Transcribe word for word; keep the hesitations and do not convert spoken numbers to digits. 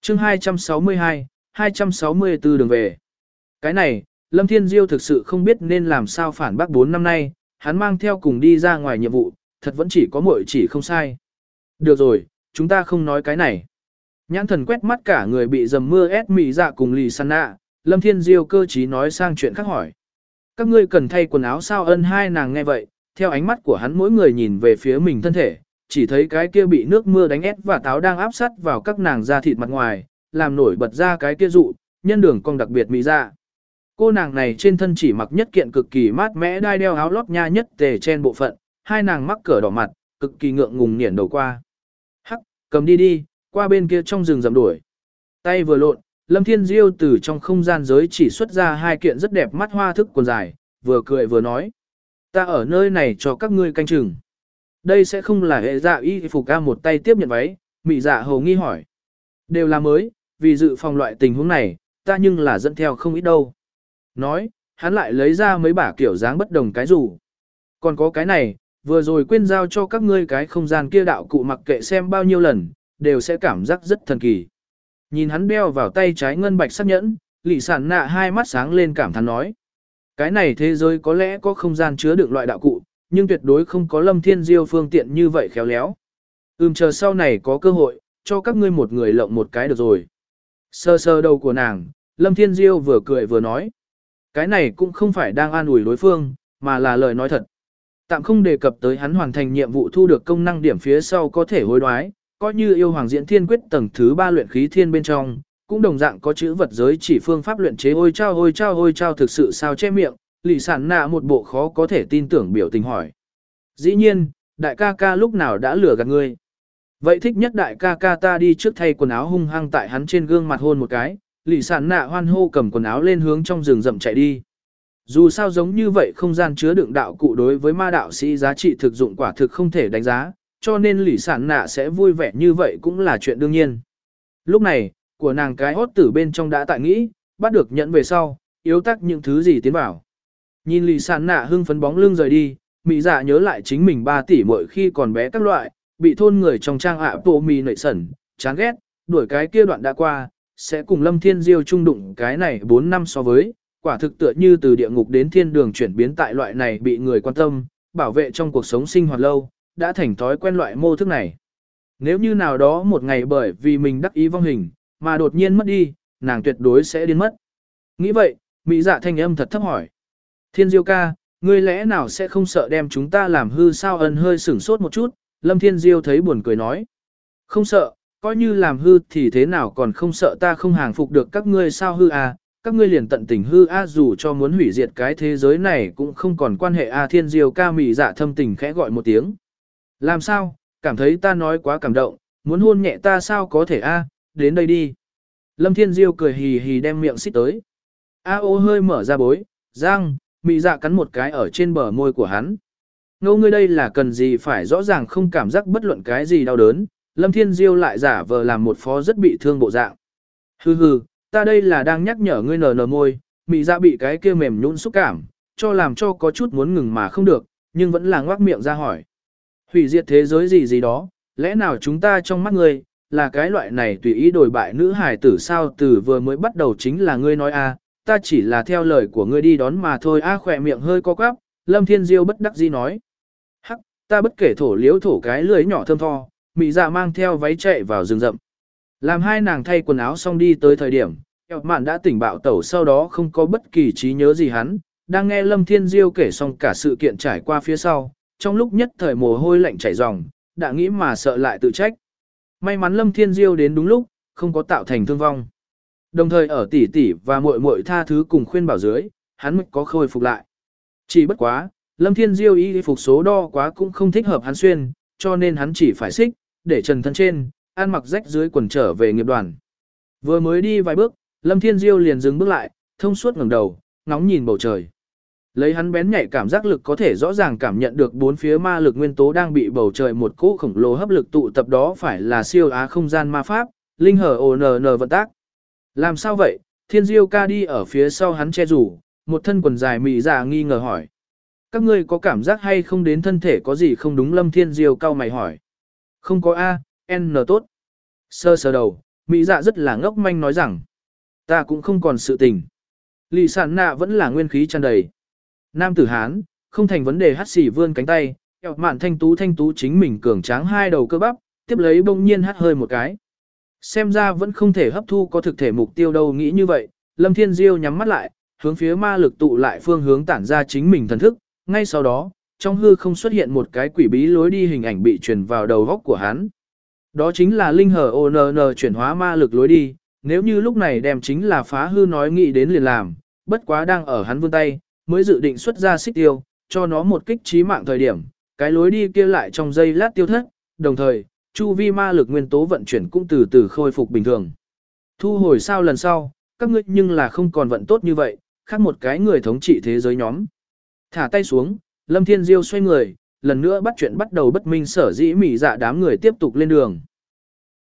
chương hai trăm sáu mươi hai, hai trăm sáu mươi tư đường về. Cái này, Lâm Thiên Diêu thực sự không biết nên làm sao phản bác bốn năm nay, hắn mang theo cùng đi ra ngoài nhiệm vụ, thật vẫn chỉ có muội chỉ không sai. Được rồi, chúng ta không nói cái này. Nhãn thần quét mắt cả người bị dầm mưa ép mị dạ cùng lì săn nạ, Lâm Thiên Diêu cơ trí nói sang chuyện khác hỏi. Các ngươi cần thay quần áo sao? Ân hai nàng nghe vậy, theo ánh mắt của hắn mỗi người nhìn về phía mình thân thể, chỉ thấy cái kia bị nước mưa đánh ép và táo đang áp sát vào các nàng da thịt mặt ngoài, làm nổi bật ra cái kia dụ, nhân đường cong đặc biệt mỹ dạ. Cô nàng này trên thân chỉ mặc nhất kiện cực kỳ mát mẽ đai đeo áo lót nha nhất tề trên bộ phận, hai nàng mắc cỡ đỏ mặt, cực kỳ ngượng ngùng niển đầu qua. Hắc, cầm đi đi, qua bên kia trong rừng rậm đuổi. Tay vừa lộn, Lâm Thiên Diêu từ trong không gian giới chỉ xuất ra hai kiện rất đẹp mắt hoa thức quần dài, vừa cười vừa nói. Ta ở nơi này cho các ngươi canh chừng. Đây sẽ không là hệ dạ y phục ca một tay tiếp nhận váy, mị dạ hầu nghi hỏi. Đều là mới, vì dự phòng loại tình huống này, ta nhưng là dẫn theo không ít đâu. Nói, hắn lại lấy ra mấy bả kiểu dáng bất đồng cái rủ. Còn có cái này, vừa rồi quên giao cho các ngươi cái không gian kia đạo cụ mặc kệ xem bao nhiêu lần, đều sẽ cảm giác rất thần kỳ. Nhìn hắn đeo vào tay trái ngân bạch sắc nhẫn, lì sản nạ hai mắt sáng lên cảm thán nói. Cái này thế giới có lẽ có không gian chứa đựng loại đạo cụ, nhưng tuyệt đối không có Lâm Thiên Diêu phương tiện như vậy khéo léo. Ừm chờ sau này có cơ hội, cho các ngươi một người lộng một cái được rồi. Sơ sơ đầu của nàng, Lâm Thiên Diêu vừa cười vừa nói. Cái này cũng không phải đang an ủi đối phương, mà là lời nói thật. Tạm không đề cập tới hắn hoàn thành nhiệm vụ thu được công năng điểm phía sau có thể hối đoái, coi như yêu hoàng diễn thiên quyết tầng thứ ba luyện khí thiên bên trong, cũng đồng dạng có chữ vật giới chỉ phương pháp luyện chế ôi trao ôi trao ôi trao thực sự sao che miệng, lì sản nạ một bộ khó có thể tin tưởng biểu tình hỏi. Dĩ nhiên, đại ca ca lúc nào đã lừa gạt ngươi. Vậy thích nhất đại ca ca ta đi trước thay quần áo hung hăng tại hắn trên gương mặt hôn một cái, lì sản nạ hoan hô cầm quần áo lên hướng trong rừng rậm chạy đi. Dù sao giống như vậy không gian chứa đựng đạo cụ đối với ma đạo sĩ giá trị thực dụng quả thực không thể đánh giá, cho nên lì sản nạ sẽ vui vẻ như vậy cũng là chuyện đương nhiên. Lúc này, của nàng cái hốt tử bên trong đã tại nghĩ, bắt được nhận về sau, yếu tắc những thứ gì tiến vào. Nhìn lì sản nạ hưng phấn bóng lưng rời đi, mỹ dạ nhớ lại chính mình ba tỷ mỗi khi còn bé các loại, bị thôn người trong trang ạ bộ mì nệ sẩn, chán ghét, đuổi cái kia đoạn đã qua, sẽ cùng Lâm Thiên Diêu chung đụng cái này bốn năm so với, quả thực tựa như từ địa ngục đến thiên đường chuyển biến tại loại này bị người quan tâm, bảo vệ trong cuộc sống sinh hoạt lâu, đã thành thói quen loại mô thức này. Nếu như nào đó một ngày bởi vì mình đắc ý vong hình, mà đột nhiên mất đi, nàng tuyệt đối sẽ điên mất. Nghĩ vậy, mỹ dạ thanh âm thật thấp hỏi. Thiên Diêu ca, ngươi lẽ nào sẽ không sợ đem chúng ta làm hư sao? Ân hơi sửng sốt một chút, Lâm Thiên Diêu thấy buồn cười nói. Không sợ, coi như làm hư thì thế nào còn không sợ ta không hàng phục được các ngươi sao hư à, các ngươi liền tận tình hư a dù cho muốn hủy diệt cái thế giới này cũng không còn quan hệ a. Thiên Diêu ca mỹ dạ thâm tình khẽ gọi một tiếng. Làm sao, cảm thấy ta nói quá cảm động, muốn hôn nhẹ ta sao có thể a, đến đây đi. Lâm Thiên Diêu cười hì hì đem miệng xích tới. A ô hơi mở ra bối, răng, mỹ dạ cắn một cái ở trên bờ môi của hắn. Ngô ngươi đây là cần gì phải rõ ràng không cảm giác bất luận cái gì đau đớn, Lâm Thiên Diêu lại giả vờ làm một phó rất bị thương bộ dạng. Hừ hừ, ta đây là đang nhắc nhở ngươi nở nở môi, mỹ dạ bị cái kia mềm nhũn xúc cảm, cho làm cho có chút muốn ngừng mà không được, nhưng vẫn là ngoác miệng ra hỏi. Hủy diệt thế giới gì gì đó, lẽ nào chúng ta trong mắt ngươi, là cái loại này tùy ý đổi bại nữ hài tử sao? Từ vừa mới bắt đầu chính là ngươi nói a, ta chỉ là theo lời của ngươi đi đón mà thôi a. Khỏe miệng hơi co quắp, Lâm Thiên Diêu bất đắc dĩ nói. Hắc, ta bất kể thổ liếu thổ cái lưỡi nhỏ thơm tho, mỹ dạ mang theo váy chạy vào rừng rậm. Làm hai nàng thay quần áo xong đi tới thời điểm, Kẹo Mạn đã tỉnh bạo tẩu sau đó không có bất kỳ trí nhớ gì hắn, đang nghe Lâm Thiên Diêu kể xong cả sự kiện trải qua phía sau, trong lúc nhất thời mồ hôi lạnh chảy ròng, đã nghĩ mà sợ lại tự trách. May mắn Lâm Thiên Diêu đến đúng lúc, không có tạo thành thương vong. Đồng thời ở tỷ tỷ và muội muội tha thứ cùng khuyên bảo dưới, hắn mới có khôi phục lại. Chỉ bất quá, Lâm Thiên Diêu y phục số đo quá cũng không thích hợp hắn xuyên, cho nên hắn chỉ phải xích, để trần thân trên, ăn mặc rách dưới quần trở về nghiệp đoàn. Vừa mới đi vài bước, Lâm Thiên Diêu liền dừng bước lại, thông suốt ngẩng đầu, ngóng nhìn bầu trời. Lấy hắn bén nhạy cảm giác lực có thể rõ ràng cảm nhận được bốn phía ma lực nguyên tố đang bị bầu trời một cỗ khổng lồ hấp lực tụ tập, đó phải là siêu á không gian ma pháp, linh hở ồ nờ nờ vận tác. Làm sao vậy? Thiên Diêu ca đi ở phía sau hắn che rủ, một thân quần dài mị dạ nghi ngờ hỏi. Các ngươi có cảm giác hay không đến thân thể có gì không đúng? Lâm Thiên Diêu cau mày hỏi. Không có A, N tốt. Sơ sơ đầu, Mỹ dạ rất là ngốc manh nói rằng, ta cũng không còn sự tình. Lì sản nạ vẫn là nguyên khí tràn đầy. Nam tử Hán, không thành vấn đề hắt xì vươn cánh tay, eo mạn thanh tú thanh tú chính mình cường tráng hai đầu cơ bắp, tiếp lấy bỗng nhiên hắt hơi một cái. Xem ra vẫn không thể hấp thu có thực thể mục tiêu đâu nghĩ như vậy, Lâm Thiên Diêu nhắm mắt lại, hướng phía ma lực tụ lại phương hướng tản ra chính mình thần thức, ngay sau đó, trong hư không xuất hiện một cái quỷ bí lối đi hình ảnh bị truyền vào đầu góc của hắn. Đó chính là linh hờ o n n chuyển hóa ma lực lối đi, nếu như lúc này đem chính là phá hư nói nghĩ đến liền làm, bất quá đang ở hắn vươn tay, mới dự định xuất ra xích tiêu, cho nó một kích trí mạng thời điểm, cái lối đi kia lại trong giây lát tiêu thất, đồng thời, chu vi ma lực nguyên tố vận chuyển cũng từ từ khôi phục bình thường. Thu hồi sao lần sau, các ngươi nhưng là không còn vận tốt như vậy, khác một cái người thống trị thế giới nhóm. Thả tay xuống, Lâm Thiên Diêu xoay người, lần nữa bắt chuyện bắt đầu bất minh sở dĩ mỉ dạ đám người tiếp tục lên đường.